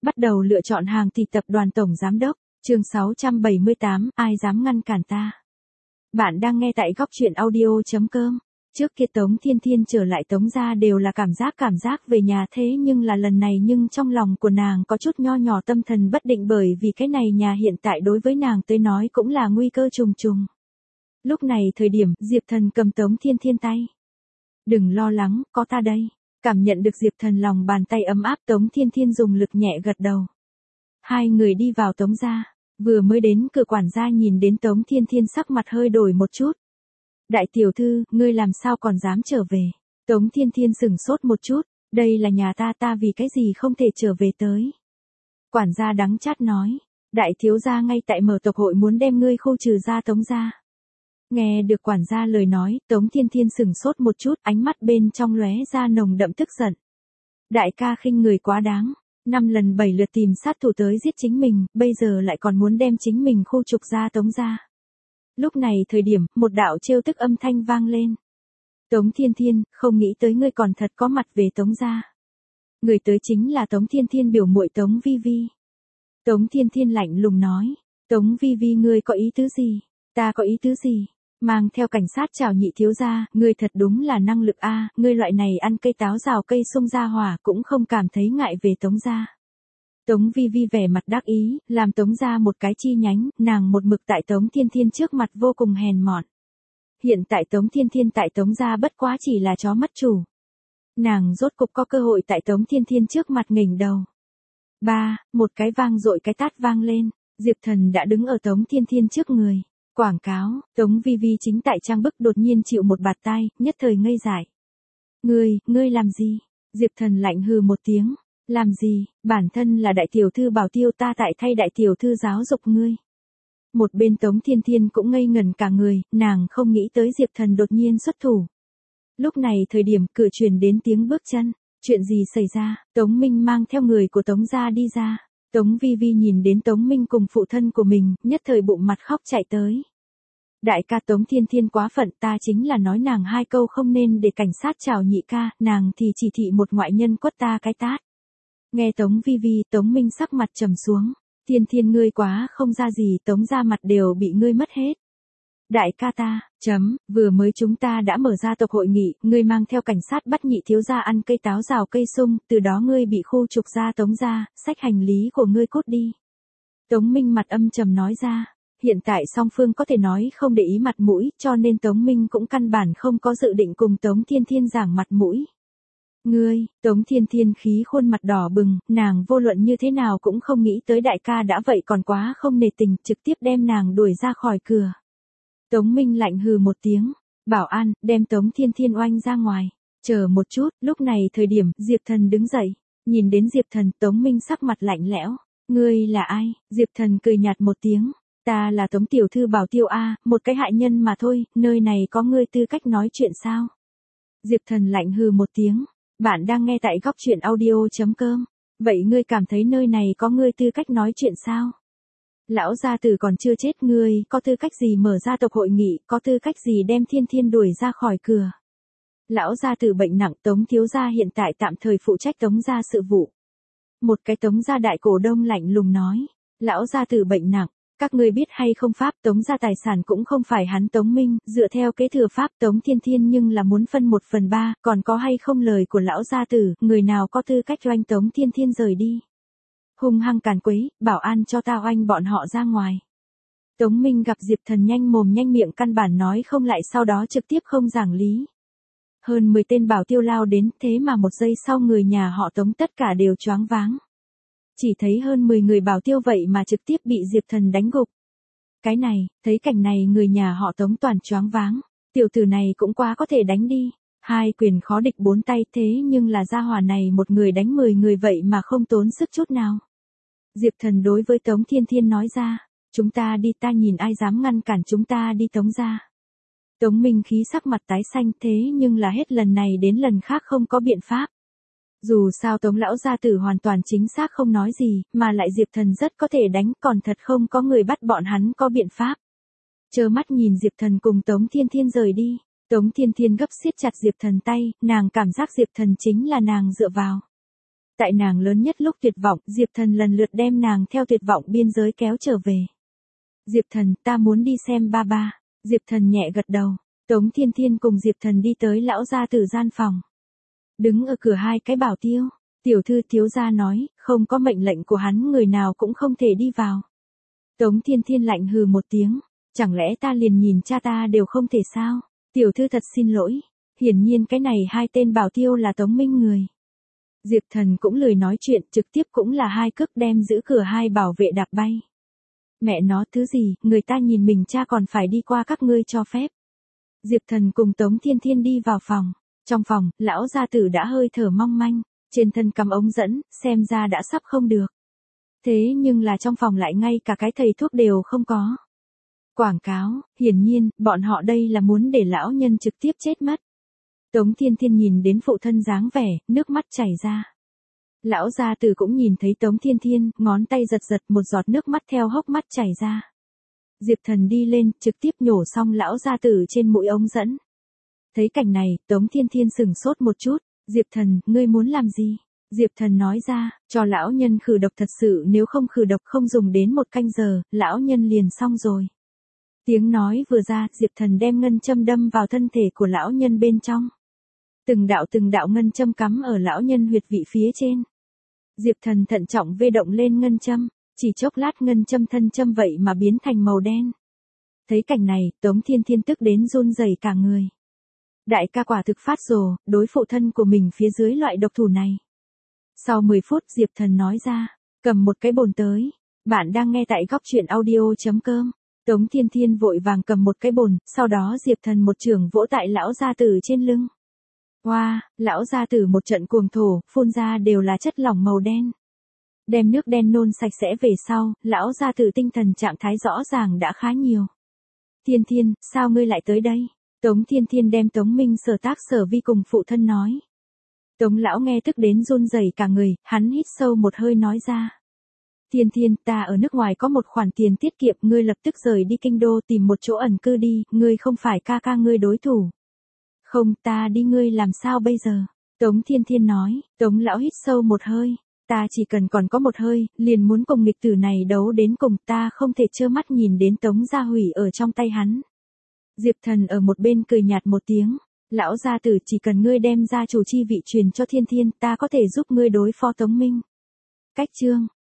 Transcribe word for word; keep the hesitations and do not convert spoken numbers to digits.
Bắt đầu lựa chọn hàng thì tập đoàn tổng giám đốc, chương sáu trăm bảy mươi tám, ai dám ngăn cản ta. Bạn đang nghe tại góc truyện audio.com. Trước kia Tống Thiên Thiên trở lại Tống gia đều là cảm giác cảm giác về nhà, thế nhưng là lần này nhưng trong lòng của nàng có chút nho nhỏ tâm thần bất định, bởi vì cái này nhà hiện tại đối với nàng tới nói cũng là nguy cơ trùng trùng. Lúc này thời điểm Diệp Thần cầm Tống Thiên Thiên tay. Đừng lo lắng, có ta đây. Cảm nhận được Diệp Thần lòng bàn tay ấm áp, Tống Thiên Thiên dùng lực nhẹ gật đầu. Hai người đi vào Tống gia, vừa mới đến cửa, quản gia nhìn đến Tống Thiên Thiên sắc mặt hơi đổi một chút. Đại tiểu thư, ngươi làm sao còn dám trở về? Tống Thiên Thiên sửng sốt một chút, đây là nhà ta, ta vì cái gì không thể trở về tới? Quản gia đắng chát nói, đại thiếu gia ngay tại mở tộc hội muốn đem ngươi khu trừ ra Tống gia. Nghe được quản gia lời nói, Tống Thiên Thiên sửng sốt một chút, ánh mắt bên trong lóe ra nồng đậm tức giận. Đại ca khinh người quá đáng, năm lần bảy lượt tìm sát thủ tới giết chính mình, bây giờ lại còn muốn đem chính mình khu trục ra Tống gia. Lúc này thời điểm, một đạo trêu tức âm thanh vang lên. Tống Thiên Thiên, không nghĩ tới ngươi còn thật có mặt về Tống gia. Người tới chính là Tống Thiên Thiên biểu muội Tống Vi Vi. Tống Thiên Thiên lạnh lùng nói, Tống Vi Vi, ngươi có ý tứ gì? Ta có ý tứ gì? Mang theo cảnh sát chào nhị thiếu gia, ngươi thật đúng là năng lực a, ngươi loại này ăn cây táo rào cây sung ra hỏa cũng không cảm thấy ngại về Tống gia. Tống Vi Vi vẻ mặt đắc ý, làm Tống gia một cái chi nhánh, nàng một mực tại Tống Thiên Thiên trước mặt vô cùng hèn mọn. Hiện tại Tống Thiên Thiên tại Tống gia bất quá chỉ là chó mất chủ. Nàng rốt cục có cơ hội tại Tống Thiên Thiên trước mặt nghỉnh đầu. Ba, một cái vang dội cái tát vang lên, Diệp Thần đã đứng ở Tống Thiên Thiên trước người. Quảng cáo, Tống Vi Vi chính tại trang bức đột nhiên chịu một bạt tai, nhất thời ngây dại. Ngươi, ngươi làm gì? Diệp Thần lạnh hừ một tiếng. Làm gì, bản thân là đại tiểu thư bảo tiêu, ta tại thay đại tiểu thư giáo dục ngươi. Một bên Tống Thiên Thiên cũng ngây ngẩn cả người, nàng không nghĩ tới Diệp Thần đột nhiên xuất thủ. Lúc này thời điểm cửa truyền đến tiếng bước chân, chuyện gì xảy ra? Tống Minh mang theo người của Tống gia đi ra. Tống Vi Vi nhìn đến Tống Minh cùng phụ thân của mình, nhất thời bụng mặt khóc chạy tới. Đại ca, Tống Thiên Thiên quá phận, ta chính là nói nàng hai câu không nên để cảnh sát chào nhị ca, nàng thì chỉ thị một ngoại nhân quất ta cái tát. Nghe Tống Vi Vi, Tống Minh sắc mặt trầm xuống. Thiên Thiên, ngươi quá không ra gì, Tống gia mặt đều bị ngươi mất hết. Đại ca ta, chấm, vừa mới chúng ta đã mở ra tộc hội nghị, ngươi mang theo cảnh sát bắt nhị thiếu gia ăn cây táo rào cây sung, từ đó ngươi bị khu trục ra Tống gia, xách hành lý của ngươi cút đi. Tống Minh mặt âm trầm nói ra, hiện tại song phương có thể nói không để ý mặt mũi, cho nên Tống Minh cũng căn bản không có dự định cùng Tống Thiên Thiên giảng mặt mũi. Ngươi, Tống Thiên Thiên khí khuôn mặt đỏ bừng, nàng vô luận như thế nào cũng không nghĩ tới đại ca đã vậy còn quá không nề tình, trực tiếp đem nàng đuổi ra khỏi cửa. Tống Minh lạnh hừ một tiếng, bảo an, đem Tống Thiên Thiên oanh ra ngoài. Chờ một chút, lúc này thời điểm, Diệp Thần đứng dậy, nhìn đến Diệp Thần, Tống Minh sắc mặt lạnh lẽo. Ngươi là ai? Diệp Thần cười nhạt một tiếng, ta là Tống tiểu thư bảo tiêu a, một cái hại nhân mà thôi, nơi này có ngươi tư cách nói chuyện sao? Diệp Thần lạnh hừ một tiếng, bạn đang nghe tại góc truyện audio.com, vậy ngươi cảm thấy nơi này có ngươi tư cách nói chuyện sao? Lão gia tử còn chưa chết, ngươi có tư cách gì mở ra tộc hội nghị, có tư cách gì đem Thiên Thiên đuổi ra khỏi cửa? Lão gia tử bệnh nặng, Tống thiếu gia hiện tại tạm thời phụ trách Tống gia sự vụ. Một cái Tống gia đại cổ đông lạnh lùng nói, lão gia tử bệnh nặng, các ngươi biết hay không pháp Tống gia tài sản cũng không phải hắn Tống Minh, dựa theo kế thừa pháp Tống Thiên Thiên nhưng là muốn phân một phần ba, còn có hay không lời của lão gia tử, người nào có tư cách oanh Tống Thiên Thiên rời đi? Hung hăng càn quấy, bảo an cho ta oanh bọn họ ra ngoài. Tống Minh gặp Diệp Thần nhanh mồm nhanh miệng, căn bản nói không lại, sau đó trực tiếp không giảng lý. Hơn mười tên bảo tiêu lao đến, thế mà một giây sau người nhà họ Tống tất cả đều choáng váng. Chỉ thấy hơn mười người bảo tiêu vậy mà trực tiếp bị Diệp Thần đánh gục. Cái này, thấy cảnh này người nhà họ Tống toàn choáng váng, tiểu tử này cũng quá có thể đánh đi. Hai quyền khó địch bốn tay, thế nhưng là gia hỏa này một người đánh mười người vậy mà không tốn sức chút nào. Diệp Thần đối với Tống Thiên Thiên nói ra, chúng ta đi, ta nhìn ai dám ngăn cản chúng ta đi Tống gia. Tống Minh khí sắc mặt tái xanh, thế nhưng là hết lần này đến lần khác không có biện pháp. Dù sao Tống lão gia tử hoàn toàn chính xác không nói gì, mà lại Diệp Thần rất có thể đánh, còn thật không có người bắt bọn hắn có biện pháp. Trơ mắt nhìn Diệp Thần cùng Tống Thiên Thiên rời đi. Tống Thiên Thiên gấp siết chặt Diệp Thần tay, nàng cảm giác Diệp Thần chính là nàng dựa vào. Tại nàng lớn nhất lúc tuyệt vọng, Diệp Thần lần lượt đem nàng theo tuyệt vọng biên giới kéo trở về. Diệp Thần, ta muốn đi xem ba ba. Diệp Thần nhẹ gật đầu. Tống Thiên Thiên cùng Diệp Thần đi tới lão gia tử gian phòng. Đứng ở cửa hai cái bảo tiêu. Tiểu thư thiếu gia nói, không có mệnh lệnh của hắn người nào cũng không thể đi vào. Tống Thiên Thiên lạnh hừ một tiếng. Chẳng lẽ ta liền nhìn cha ta đều không thể sao? Tiểu thư thật xin lỗi. Hiển nhiên cái này hai tên bảo tiêu là Tống Minh người. Diệp Thần cũng lười nói chuyện, trực tiếp cũng là hai cước đem giữ cửa hai bảo vệ đạp bay. Mẹ nó thứ gì, người ta nhìn mình cha còn phải đi qua các ngươi cho phép. Diệp Thần cùng Tống Thiên Thiên đi vào phòng. Trong phòng, lão gia tử đã hơi thở mong manh, trên thân cắm ống dẫn, xem ra đã sắp không được. Thế nhưng là trong phòng lại ngay cả cái thầy thuốc đều không có. Quảng cáo, hiển nhiên, bọn họ đây là muốn để lão nhân trực tiếp chết mất. Tống Thiên Thiên nhìn đến phụ thân dáng vẻ, nước mắt chảy ra. Lão gia tử cũng nhìn thấy Tống Thiên Thiên, ngón tay giật giật một giọt nước mắt theo hốc mắt chảy ra. Diệp Thần đi lên, trực tiếp nhổ xong lão gia tử trên mũi ống dẫn. Thấy cảnh này, Tống Thiên Thiên sửng sốt một chút. Diệp Thần, ngươi muốn làm gì? Diệp Thần nói ra, cho lão nhân khử độc thật sự, nếu không khử độc không dùng đến một canh giờ, lão nhân liền xong rồi. Tiếng nói vừa ra, Diệp Thần đem ngân châm đâm vào thân thể của lão nhân bên trong. Từng đạo từng đạo ngân châm cắm ở lão nhân huyệt vị phía trên. Diệp Thần thận trọng vê động lên ngân châm, chỉ chốc lát ngân châm thân châm vậy mà biến thành màu đen. Thấy cảnh này, Tống Thiên Thiên tức đến run rẩy cả người. Đại ca quả thực phát rồ, đối phụ thân của mình phía dưới loại độc thủ này. Sau mười phút Diệp Thần nói ra, cầm một cái bồn tới. Bạn đang nghe tại góc truyện audio.com. Tống Thiên Thiên vội vàng cầm một cái bồn, sau đó Diệp Thần một chưởng vỗ tại lão gia tử trên lưng. Hoa, wow, lão gia tử một trận cuồng thổ, phun ra đều là chất lỏng màu đen. Đem nước đen nôn sạch sẽ về sau, lão gia tử tinh thần trạng thái rõ ràng đã khá nhiều. Thiên Thiên, sao ngươi lại tới đây? Tống Thiên Thiên đem Tống Minh Sở tác sở vi cùng phụ thân nói. Tống lão nghe tức đến run rẩy cả người, hắn hít sâu một hơi nói ra. Thiên Thiên, ta ở nước ngoài có một khoản tiền tiết kiệm, ngươi lập tức rời đi kinh đô tìm một chỗ ẩn cư đi, ngươi không phải ca ca ngươi đối thủ. Không, ta đi ngươi làm sao bây giờ? Tống Thiên Thiên nói. Tống lão hít sâu một hơi. Ta chỉ cần còn có một hơi, liền muốn cùng nghịch tử này đấu đến cùng, ta không thể trơ mắt nhìn đến Tống gia hủy ở trong tay hắn. Diệp Thần ở một bên cười nhạt một tiếng. Lão gia tử, chỉ cần ngươi đem gia chủ chi vị truyền cho Thiên Thiên, ta có thể giúp ngươi đối phó Tống Minh. Cách chương.